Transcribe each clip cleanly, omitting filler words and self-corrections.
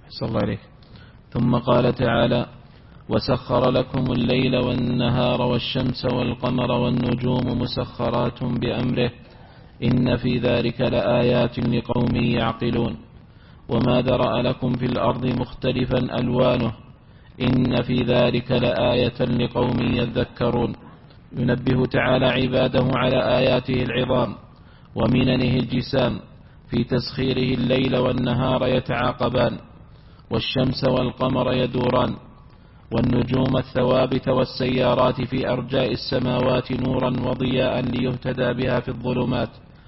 صلى الله عليه. ثم قال تعالى: وسخر لكم الليل والنهار والشمس والقمر والنجوم مسخرات بأمره إن في ذلك لآيات لقوم يعقلون. وما ذرأ لكم في الأرض مختلفا ألوانه إن في ذلك لآية لقوم يذكرون. ينبه تعالى عباده على آياته العظام ومننه الجسام في تسخيره الليل والنهار يتعاقبان، والشمس والقمر يدوران، والنجوم الثوابت والسيارات في أرجاء السماوات نورا وضياء ليهتدى بها في الظلمات،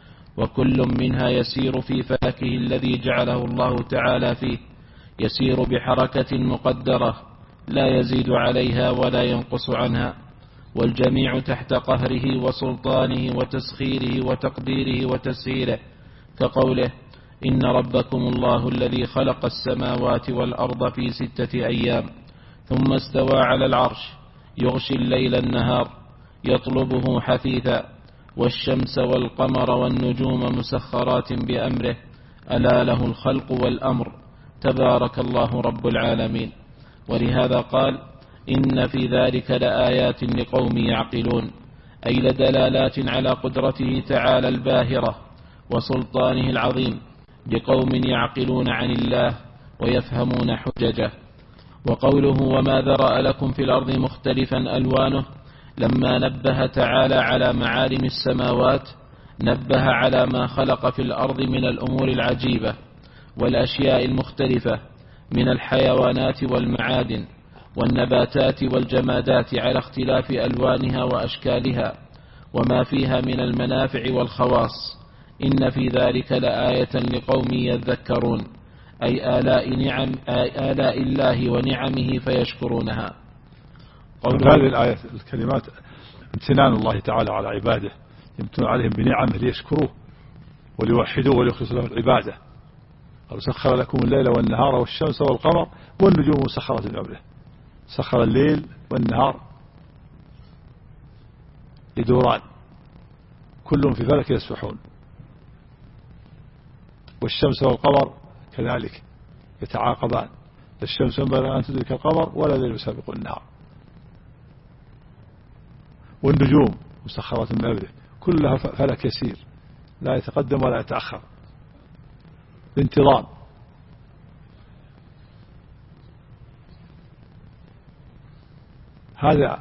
وكل منها يسير في فلكه الذي جعله الله تعالى فيه، يسير بحركة مقدرة لا يزيد عليها ولا ينقص عنها، والجميع تحت قهره وسلطانه وتسخيره وتقديره وتسهيله، كقوله: إن ربكم الله الذي خلق السماوات والأرض في 6 أيام ثم استوى على العرش يغشي الليل النهار يطلبه حثيثا، والشمس والقمر والنجوم مسخرات بأمره ألا له الخلق والأمر تبارك الله رب العالمين. ولهذا قال: إن في ذلك لآيات لقوم يعقلون، أي لدلالات على قدرته تعالى الباهرة وسلطانه العظيم لقوم يعقلون عن الله ويفهمون حججه. وقوله: وما ذرأ لكم في الأرض مختلفا ألوانه، لما نبه تعالى على معالم السماوات نبه على ما خلق في الأرض من الأمور العجيبة والأشياء المختلفة من الحيوانات والمعادن والنباتات والجمادات على اختلاف ألوانها وأشكالها وما فيها من المنافع والخواص. إن في ذلك لآية لقوم يذكرون، أي آلاء الله ونعمه فيشكرونها. هذه الآية الكلمات امتنان الله تعالى على عباده، يمتن عليهم بنعمه ليشكروه وليوحدوه وليخلصوا له العبادة. سخر لكم الليل والنهار والشمس والقمر والنجوم مسخرات بأمره. سخر الليل والنهار يدوران كلهم في فلك يسبحون، والشمس والقمر كذلك يتعاقبان، الشمس ينبغي أن تدرك القمر ولا الليل يسابق النهار، والنجوم مسخرات بأمره كلها فلك يسير لا يتقدم ولا يتأخر بانتظام. هذه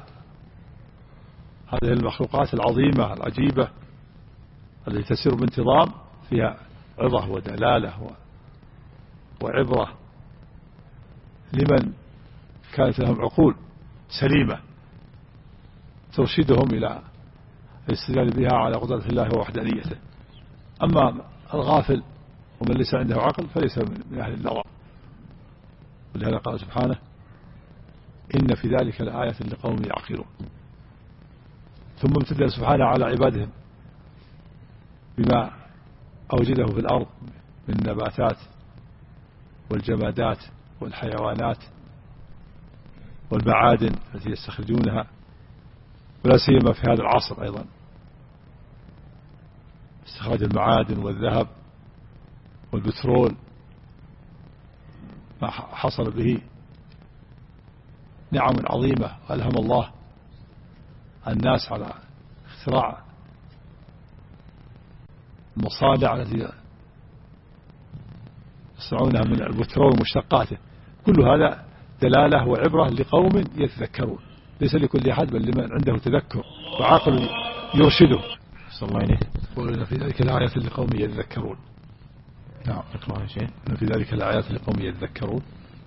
المخلوقات العظيمة العجيبة التي تسير بانتظام فيها عظة ودلالة وعبرة لمن كانت لهم عقول سليمة ترشدهم إلى الاستدلال بها على قدرة الله ووحدانيته. أما الغافل ومن ليس عنده عقل فليس من أهل النظر. ولهذا قال سبحانه: إن في ذلك لآية لقوم يعقلون. ثم امتدى سبحانه على عبادهم بما أوجده في الأرض من النباتات والجمادات والحيوانات والمعادن التي يستخرجونها، ولا سيما في هذا العصر أيضا استخراج المعادن والذهب والبترول، ما حصل به نعم عظيمة ألهم الله الناس على اختراع المصانع التي يصنعونها من البترول ومشتقاته. كل هذا دلالة وعبرة لقوم يتذكرون، ليس لكل أحد بل لمن عنده تذكر وعقل يرشده. صلى الله عليه. وإن في ذلك الآيات لقوم يذكرون. نعم، اقرأ يا شيخ. إن في ذلك الآيات لقوم يذكرون.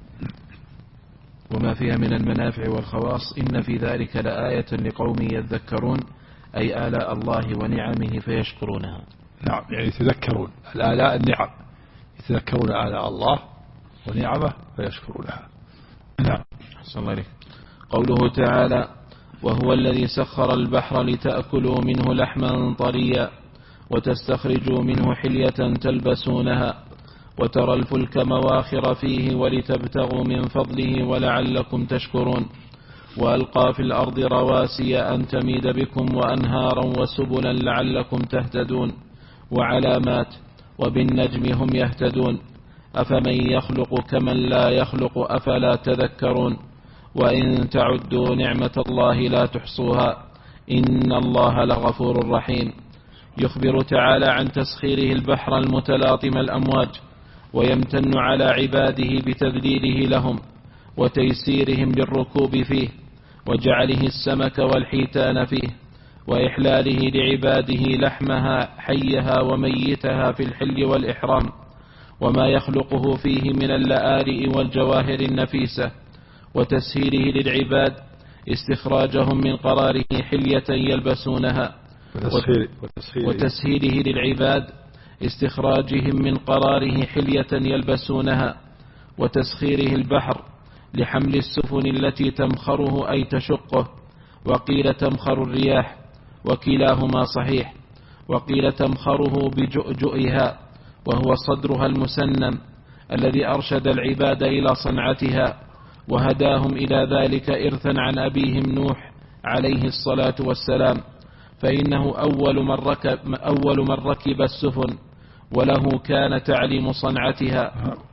وما فيها من المنافع والخواص إن في ذلك لآية لقوم يذكرون، أي آلاء الله ونعمه فيشكرونها. نعم، يعني يتذكرون الآلاء النعم، يتذكرون آلاء الله ونعمه فيشكرونها. نعم. صلى الله عليه. قوله تعالى: وهو الذي سخر البحر لتأكلوا منه لحما طريا وتستخرجوا منه حلية تلبسونها وترى الفلك مواخر فيه ولتبتغوا من فضله ولعلكم تشكرون، وألقى في الأرض رواسي أن تميد بكم وأنهارا وسبلا لعلكم تهتدون وعلامات وبالنجم هم يهتدون، أفمن يخلق كمن لا يخلق أفلا تذكرون وإن تعدوا نعمة الله لا تحصوها إن الله لغفور رحيم. يخبر تعالى عن تسخيره البحر المتلاطم الأمواج ويمتن على عباده بتذليله لهم وتيسيرهم للركوب فيه وجعله السمك والحيتان فيه وإحلاله لعباده لحمها حيها وميتها في الحل والإحرام وما يخلقه فيه من اللآلئ والجواهر النفيسة وتسهيله للعباد استخراجهم من قراره حلية يلبسونها وتسهيله للعباد استخراجهم من قراره حلية يلبسونها وتسخيره البحر لحمل السفن التي تمخره أي تشقه وقيل تمخر الرياح وكلاهما صحيح وقيل تمخره بجؤجؤها وهو صدرها المسنم الذي أرشد العباد إلى صنعتها وهداهم إلى ذلك إرثا عن أبيهم نوح عليه الصلاة والسلام فإنه أول من ركب السفن وله كان تعليم صنعتها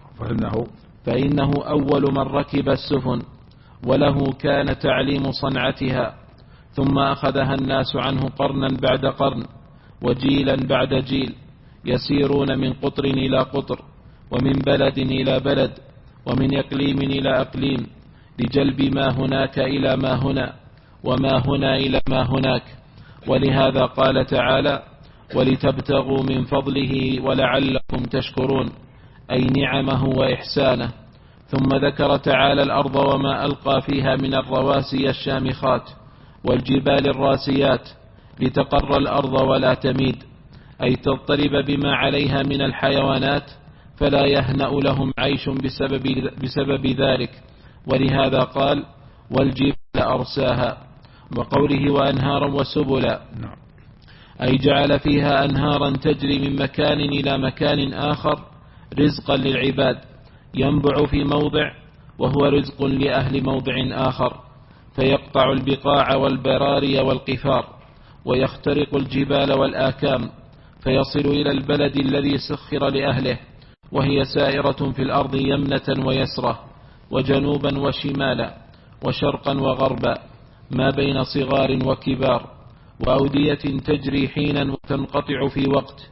فإنه أول من ركب السفن وله كان تعليم صنعتها ثم أخذها الناس عنه قرنا بعد قرن وجيلا بعد جيل يسيرون من قطر إلى قطر ومن بلد إلى بلد ومن إقليم إلى أقليم لجلب ما هناك إلى ما هنا وما هنا إلى ما هناك. ولهذا قال تعالى ولتبتغوا من فضله ولعلكم تشكرون أي نعمه وإحسانه. ثم ذكر تعالى الأرض وما ألقى فيها من الرواسي الشامخات والجبال الراسيات لتقر الأرض ولا تميد أي تضطرب بما عليها من الحيوانات فلا يهنأ لهم عيش بسبب ذلك. ولهذا قال والجبال أرساها وقوله وأنهارا وسبلا أي جعل فيها أنهارا تجري من مكان إلى مكان آخر رزقا للعباد ينبع في موضع وهو رزق لأهل موضع آخر فيقطع البقاع والبراري والقفار ويخترق الجبال والآكام فيصل إلى البلد الذي سخر لأهله وهي سائرة في الأرض يمنة ويسرة وجنوبا وشمالا وشرقا وغربا ما بين صغار وكبار وأودية تجري حينا وتنقطع في وقت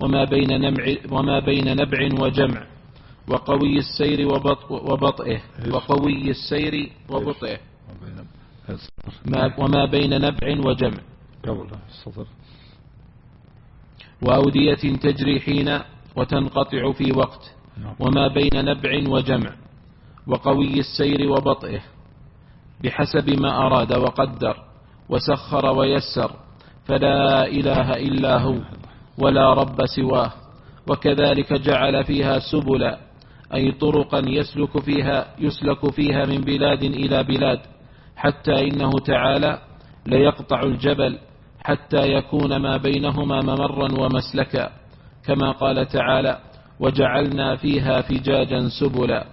وما بين نبع وجمع وقوي السير وبطئه وما بين نبع وجمع وأودية تجري حينا وتنقطع في وقت وما بين نبع وجمع وقوي السير وبطئه بحسب ما أراد وقدر وسخر ويسر فلا إله إلا هو ولا رب سواه. وكذلك جعل فيها سبلا أي طرقا يسلك فيها من بلاد إلى بلاد حتى إنه تعالى ليقطع الجبل حتى يكون ما بينهما ممرا ومسلكا كما قال تعالى وجعلنا فيها فجاجا سبلا.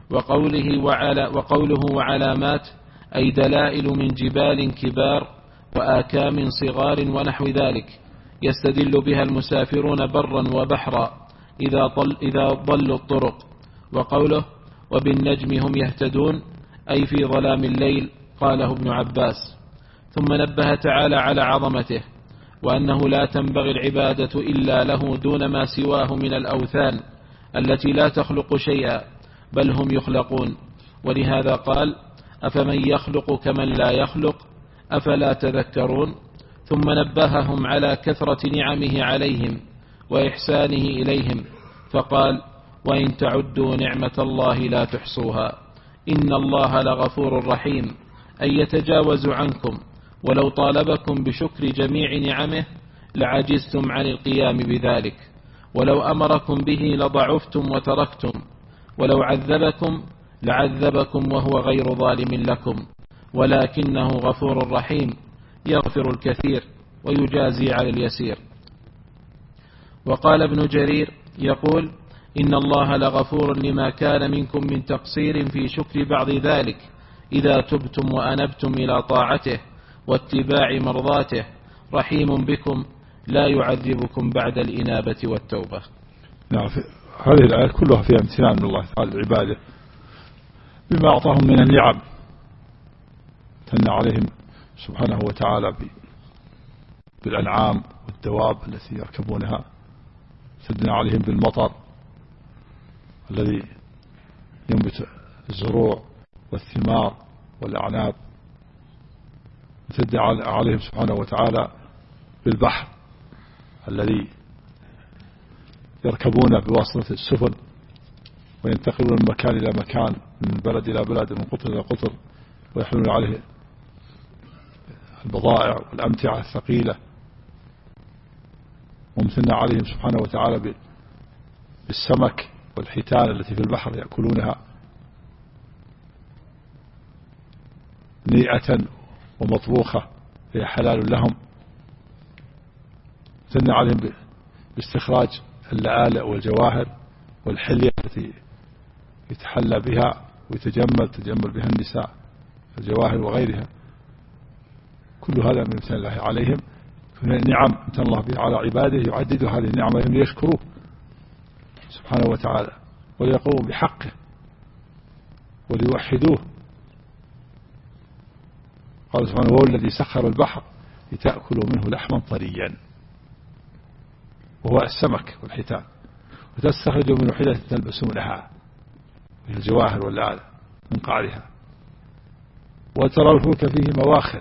وقوله وعلامات أي دلائل من جبال كبار وآكام صغار ونحو ذلك يستدل بها المسافرون برا وبحرا إذا ضلوا الطرق. وقوله وبالنجم هم يهتدون أي في ظلام الليل قاله ابن عباس. ثم نبه تعالى على عظمته وأنه لا تنبغي العبادة إلا له دون ما سواه من الأوثان التي لا تخلق شيئا بل هم يخلقون. ولهذا قال أفمن يخلق كمن لا يخلق أفلا تذكرون. ثم نبههم على كثرة نعمه عليهم وإحسانه إليهم فقال وإن تعدوا نعمة الله لا تحصوها إن الله لغفور رحيم أي يتجاوز عنكم ولو طالبكم بشكر جميع نعمه لعجزتم عن القيام بذلك ولو أمركم به لضعفتم وتركتم ولو عذبكم لعذبكم وهو غير ظالم لكم ولكنه غفور رحيم يغفر الكثير ويجازي على اليسير. وقال ابن جرير يقول إن الله لغفور لما كان منكم من تقصير في شكر بعض ذلك إذا تبتم وأنبتم إلى طاعته واتباع مرضاته رحيم بكم لا يعذبكم بعد الإنابة والتوبة. نعم هذه الآيات كلها فيها امتنان من الله تعالى لعباده بما أعطاهم من النعم، امتن عليهم سبحانه وتعالى بالأنعام والدواب التي يركبونها، امتن عليهم بالمطر الذي ينبت الزروع والثمار والأعناب، امتن عليهم سبحانه وتعالى بالبحر الذي يركبون بواسطة السفن وينتقلون من مكان إلى مكان، من بلد إلى بلد، من قطر إلى قطر، ويحملون عليه البضائع والأمتعة الثقيلة. وامتن عليهم سبحانه وتعالى بالسمك والحيتان التي في البحر يأكلونها نيئة ومطبوخة هي حلال لهم. امتن عليهم باستخراج اللآلئ والجواهر والحلية التي يتحلى بها ويتجمل بها النساء، الجواهر وغيرها، كل هذا من امتنان الله عليهم، نعم امتن الله بها على عباده، يعدد هذه النعم لهم ليشكروه سبحانه وتعالى وليقوموا بحقه وليوحدوه. قال سبحانه: هو الذي سخر البحر لتأكلوا منه لحما طريا، وهو السمك والحيتان، وتستخرجوا من وحدة تلبسونها من الجواهر والآلة من قعرها، وترى الفلك فيه مواخر،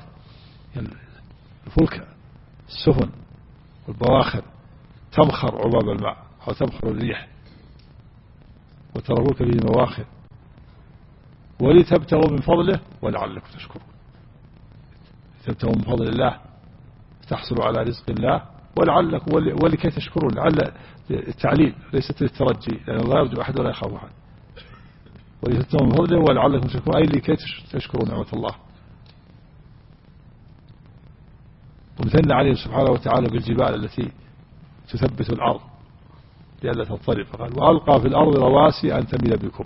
الفلك السفن والبواخر تبخر عباب الماء أو تبخر الريح، وترى الفلك فيه مواخر ولتبتغوا من فضله ولعلكم تشكرون. تبتغوا من فضل الله تحصلوا على رزق الله ولعلكم ولكي تشكرون. لعل التعليل ليست للترجي، لأن الله يرجو أحد ولا يخاف أحد. ولتبتغوا من فضله ولعلكم تشكرون، أي لكي تشكروا نعمة الله. وامتن عليه سبحانه وتعالى بالجبال التي تثبت الأرض لئلا تضطرب، فقال: وألقى في الأرض رواسي أن تميد بكم.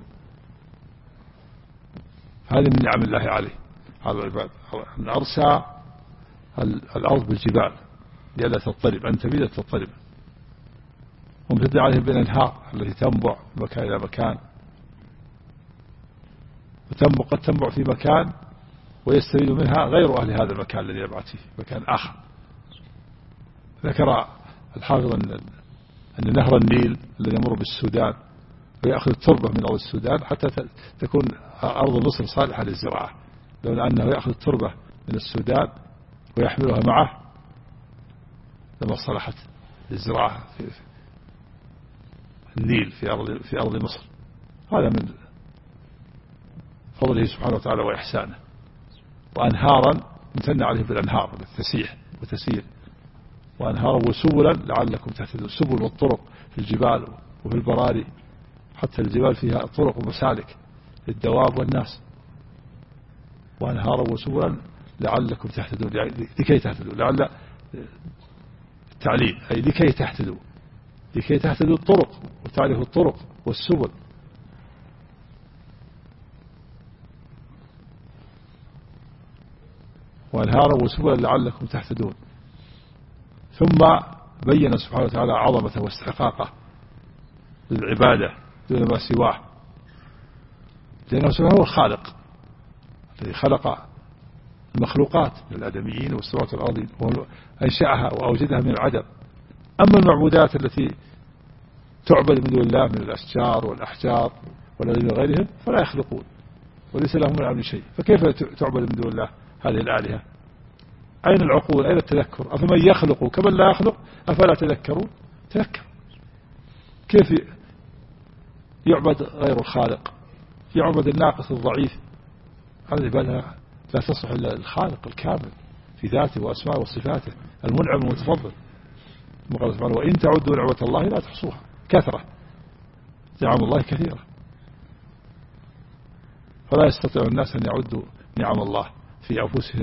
هذه من نعم الله عليه على العباد، أن أرسى الأرض بالجبال لئلا تضطرب، أن تميد تضطرب. وامتن عليهم بالأنهار التي تنبع من مكان إلى مكان، قد تنبع في مكان ويستفيد منها غير أهل هذا المكان الذي يبعث فيه مكان آخر. ذكر الحافظ أن نهر النيل الذي يمر بالسودان ويأخذ التربة من أرض السودان حتى تكون أرض مصر صالحة للزراعة، لولا أنه يأخذ التربة من السودان ويحملها معه لما صلحت للزراعة في النيل في أرض مصر. هذا من فضله سبحانه وتعالى وإحسانه. وأنهارا امتن عليه بالأنهار تسيح وتسير، وأنهارا وسبلا لعلكم تهتدون. السبل والطرق في الجبال وفي البراري، حتى الجبال فيها طرق ومسالك للدواب والناس. وأنهارا وسبلا لعلكم تهتدون، لكي تهتدوا. لعل التعليل أي لكي تهتدوا، لكي تهتدوا الطرق وتعرفوا الطرق والسبل. وأنهارا وسبلا لعلكم تهتدون. ثم بين سبحانه وتعالى عظمته واستحقاقه للعبادة دون ما سواه، لأنه سبحانه هو الخالق الذي خلق المخلوقات من الآدميين والسماوات والأرض، وأنشأها وأوجدها من العدم. أما المعبودات التي تعبد من دون الله من الأشجار والأحجار والذين من غيرهم فلا يخلقون وليس لهم من الأمر شيء، فكيف تعبد من دون الله هذه الآلهة؟ أين العقول؟ أين التذكر؟ أفمن يخلق كمن لا يخلق أفلا تذكرون؟ تذكر. كيف يعبد غير الخالق؟ يعبد الناقص الضعيف. هذه العبادة لا تصلح إلا الخالق الكامل في ذاته وأسمائه وصفاته، المنعم المتفضل. قال سبحانه: وإن تعدوا نعمة الله لا تحصوها. كثرة نعم الله كثيرة، فلا يستطيع الناس أن يعدوا نعم الله في أنفسهم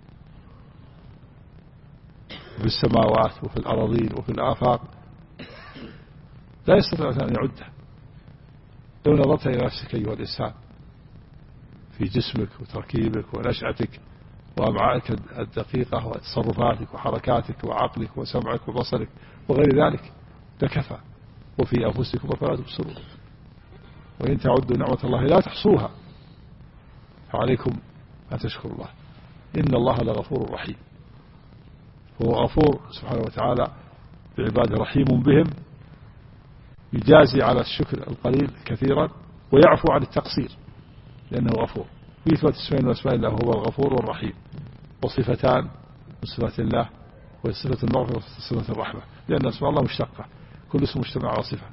وفي السماوات وفي الأراضين وفي الآفاق. لا يستطيع أن يعدها. لو نظرت إلى نفسك أيها الإنسان في جسمك وتركيبك ونشأتك وأمعائك الدقيقة وتصرفاتك وحركاتك وعقلك وسمعك وبصرك وغير ذلك لكفى. وفي أنفسكم أفلا تبصرون وإن تعدوا نعمة الله لا تحصوها فعليكم أن تشكروا الله إن الله لغفور رحيم. هو غفور سبحانه وتعالى بعباده رحيم بهم، يجازي على الشكر القليل كثيرا ويعفو عن التقصير لأنه غفور. ويثبت اسمين من أسماء الله هو الغفور والرحيم، وصفتان من صفات الله وصفة المغفرة وصفة الرحمة، لأن اسماء الله مشتقة كل اسم مجتمع على صفة،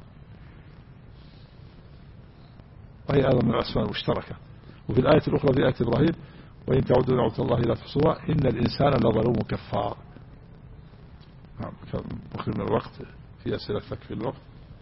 وهي أيضا من الأسماء المشتركة. وفي الآية الأخرى في آية إبراهيم وإن تعودوا نعمة الله لا تحصوها إن الإنسان لظلوم كفار. نعم مخرج من الوقت في أسئلة تكفي الوقت.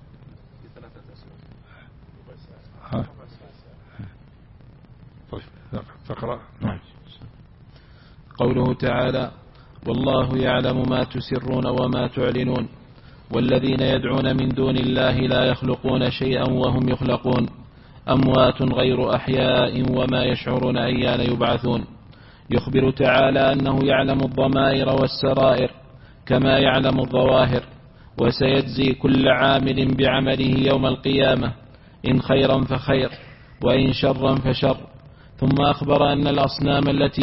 طيب تقرأ. نعم. قوله تعالى والله يعلم ما تسرون وما تعلنون والذين يدعون من دون الله لا يخلقون شيئا وهم يخلقون أموات غير أحياء وما يشعرون أيان يبعثون. يخبر تعالى أنه يعلم الضمائر والسرائر كما يعلم الظواهر، وسيجزي كل عامل بعمله يوم القيامة إن خيرا فخير وإن شرا فشر. ثم أخبر أن الأصنام التي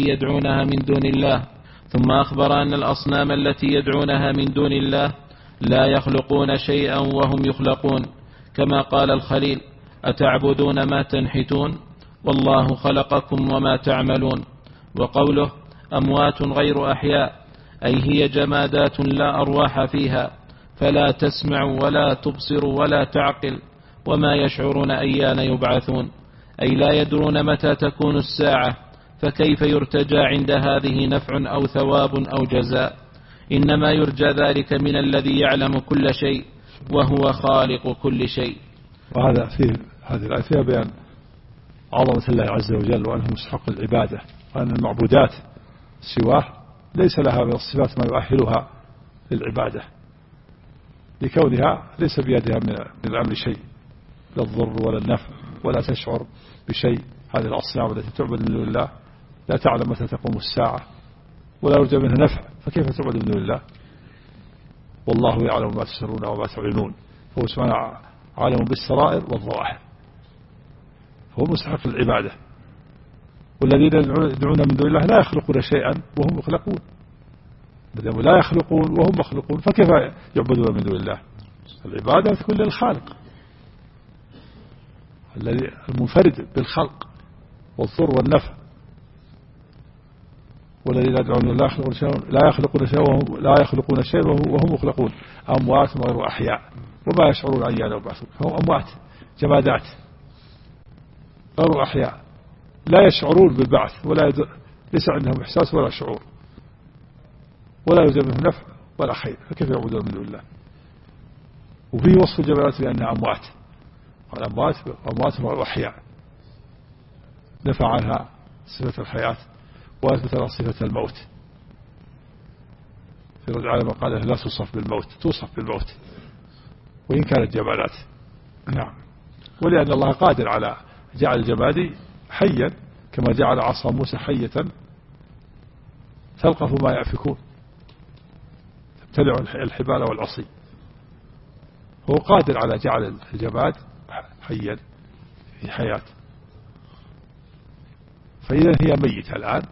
يدعونها من دون الله لا يخلقون شيئا وهم يخلقون، كما قال الخليل أتعبدون ما تنحتون والله خلقكم وما تعملون. وقوله أموات غير أحياء أي هي جمادات لا أرواح فيها، فلا تسمع ولا تبصر ولا تعقل وما يشعرون أيان يبعثون، أي لا يدرون متى تكون الساعة، فكيف يرتجى عند هذه نفع أو ثواب أو جزاء؟ إنما يرجى ذلك من الذي يعلم كل شيء وهو خالق كل شيء. وهذا فيه هذه الآية فيها بيان عظمة الله عز وجل وأنه مستحق العبادة، وأن المعبودات سواه ليس لها من الصفات ما يؤهلها للعبادة لكونها ليس بيدها من الأمر شيء، لا الضر ولا النفع ولا تشعر بشيء. هذه الأصنام التي تعبد من دون الله لا تعلم متى تقوم الساعة ولا يرجى منها نفع، فكيف تعبد من دون الله؟ والله يعلم ما تسرون وما تعلنون، فهو سبحانه عالم بالسرائر والظواهر، فهو مستحق العبادة. والذين يدعون من دون الله لا يخلقون شيئا وهم يخلقون، لا يخلقون وهم مخلوقون، فكيف يعبدون من دون الله؟ العبادة تكون للخالق الذي المنفرد بالخلق والضر والنفع. والذين يدعون لا يخلقون شيئا وهم يخلقون أموات غير أحياء وما يشعرون أيان يبعثون. فهم أموات جمادات غير أحياء لا يشعرون بالبعث ليس عندهم إحساس ولا شعور ولا يوجد منهم نفع ولا خير، فكيف يعبدون من دون الله؟ وفيه وصف الجمادات بأنها أموات، والأموات غير أحياء، نفع عنها صفة الحياة وأثبت لها صفة الموت. في رجع على مقاله لا توصف بالموت، توصف بالموت وإن كانت جمادات. نعم. ولأن الله قادر على جعل الجماد حيا كما جعل عصا موسى حية تلقف ما يأفكون تبتلع الحبال والعصي، هو قادر على جعل الجماد حيا في حياة. فإذا هي ميتة الآن،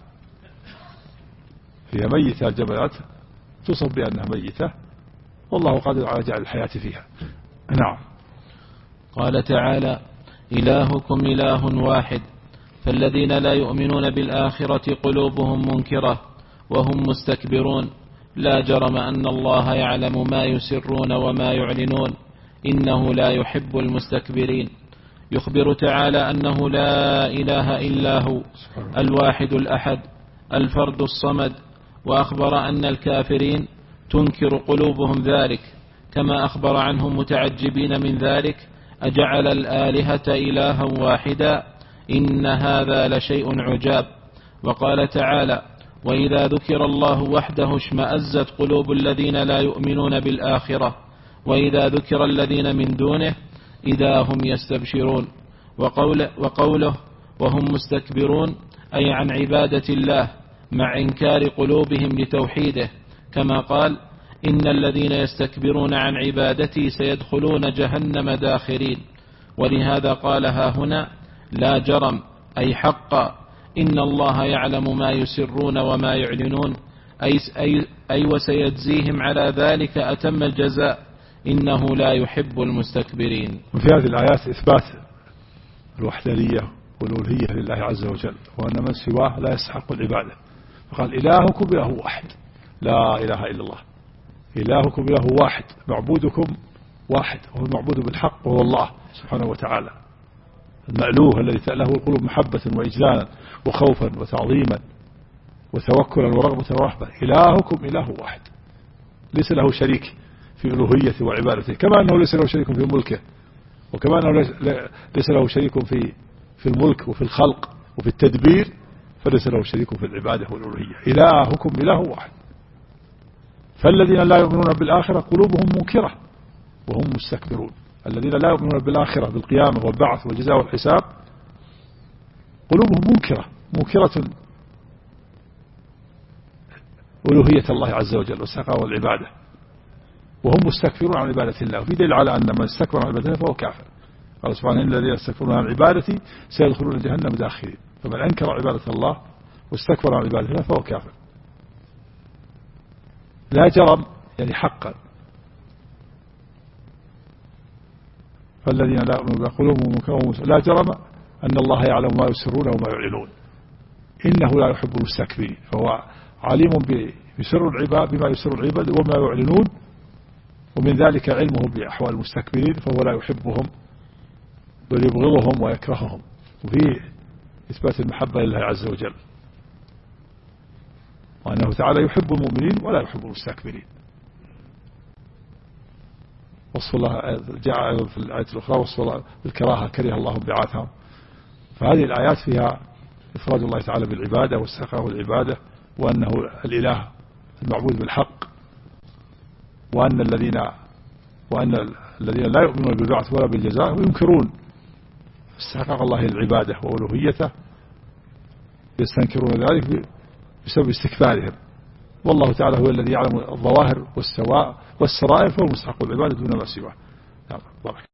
هي ميتة الجمادات تصف بأنها ميتة، والله قادر على جعل الحياة فيها. نعم. قال تعالى إلهكم إله واحد، فالذين لا يؤمنون بالآخرة قلوبهم منكرة وهم مستكبرون، لا جرم أن الله يعلم ما يسرون وما يعلنون إنه لا يحب المستكبرين. يخبر تعالى أنه لا إله إلا هو الواحد الأحد الفرد الصمد، وأخبر أن الكافرين تنكر قلوبهم ذلك، كما أخبر عنهم متعجبين من ذلك أجعل الآلهة إلها واحدا إن هذا لشيء عجاب. وقال تعالى وإذا ذكر الله وحده اشمأزت قلوب الذين لا يؤمنون بالآخرة وإذا ذكر الذين من دونه إذا هم يستبشرون. وقوله وهم مستكبرون أي عن عبادة الله مع إنكار قلوبهم لتوحيده، كما قال إن الذين يستكبرون عن عبادتي سيدخلون جهنم داخرين. ولهذا قالها هنا لا جرم أي حقا إن الله يعلم ما يسرون وما يعلنون، أي وسيجزيهم على ذلك أتم الجزاء إنه لا يحب المستكبرين. وفي هذه الآيات إثبات الوحدانية والألوهية لله عز وجل، وأن من سواه لا يستحق العبادة. فقال إلهكم إله واحد لا إله إلا الله، إلهكم إله واحد، معبودكم واحد، وهو المعبود بالحق وهو الله سبحانه وتعالى المألوه الذي تأله القلوب محبة وإجلالا وخوفا وتعظيما وتوكلا ورغبة ورهبة. إلهكم إله واحد ليس له شريك في ألوهيته وعبادته، كما أنه ليس له شريك في ملكه، وكما أنه ليس له شريك في الملك وفي الخلق وفي التدبير، فليس له شريك في العبادة والألوهية. إلهكم إله واحد. فالذين لا يؤمنون بالآخرة قلوبهم منكرة وهم مستكبرون. الذين لا يؤمنون بالآخرة بالقيامة والبعث والجزاء والحساب قلوبهم منكرة ألوهية الله عز وجل والسقاء والعبادة، وهم مستكبرون عن عبادة الله. وفي دليل على أن من استكبر عن عبادته فهو كافر. قال سبحانه إن الذين يستكبرون عن عبادتي سيدخلون جهنم داخرين. فمن أنكر عبادة الله واستكبر عن عبادة الله فهو كافر. لا جرم يعني حقا. فالذين لا يؤمنون بقلوبهم منكرة لا جرم أن الله يعلم ما يسرون وما يعلنون إنه لا يحب المستكبرين. فهو عليم بسر العباد بما يسر العباد وما يعلنون، ومن ذلك علمه بأحوال المستكبرين، فهو لا يحبهم بل يبغضهم ويكرههم. وفيه إثبات المحبة لله عز وجل، وأنه تعالى يحب المؤمنين ولا يحب المستكبرين. وصف الله جاء في الآية الأخرى وصف الله بالكراهة كره الله بعاثهم. فهذه الآيات فيها إفراد الله تعالى بالعبادة والسخاء والعبادة، وأنه الإله المعبود بالحق، وأن الذين لا يؤمنون بالبعث ولا بالجزاء وينكرون استحقاق الله العبادة وألوهيته، يستنكرون ذلك بسبب استكبارهم. والله تعالى هو الذي يعلم الظواهر والسرائر، فهو مستحق العبادة دون ما سواه.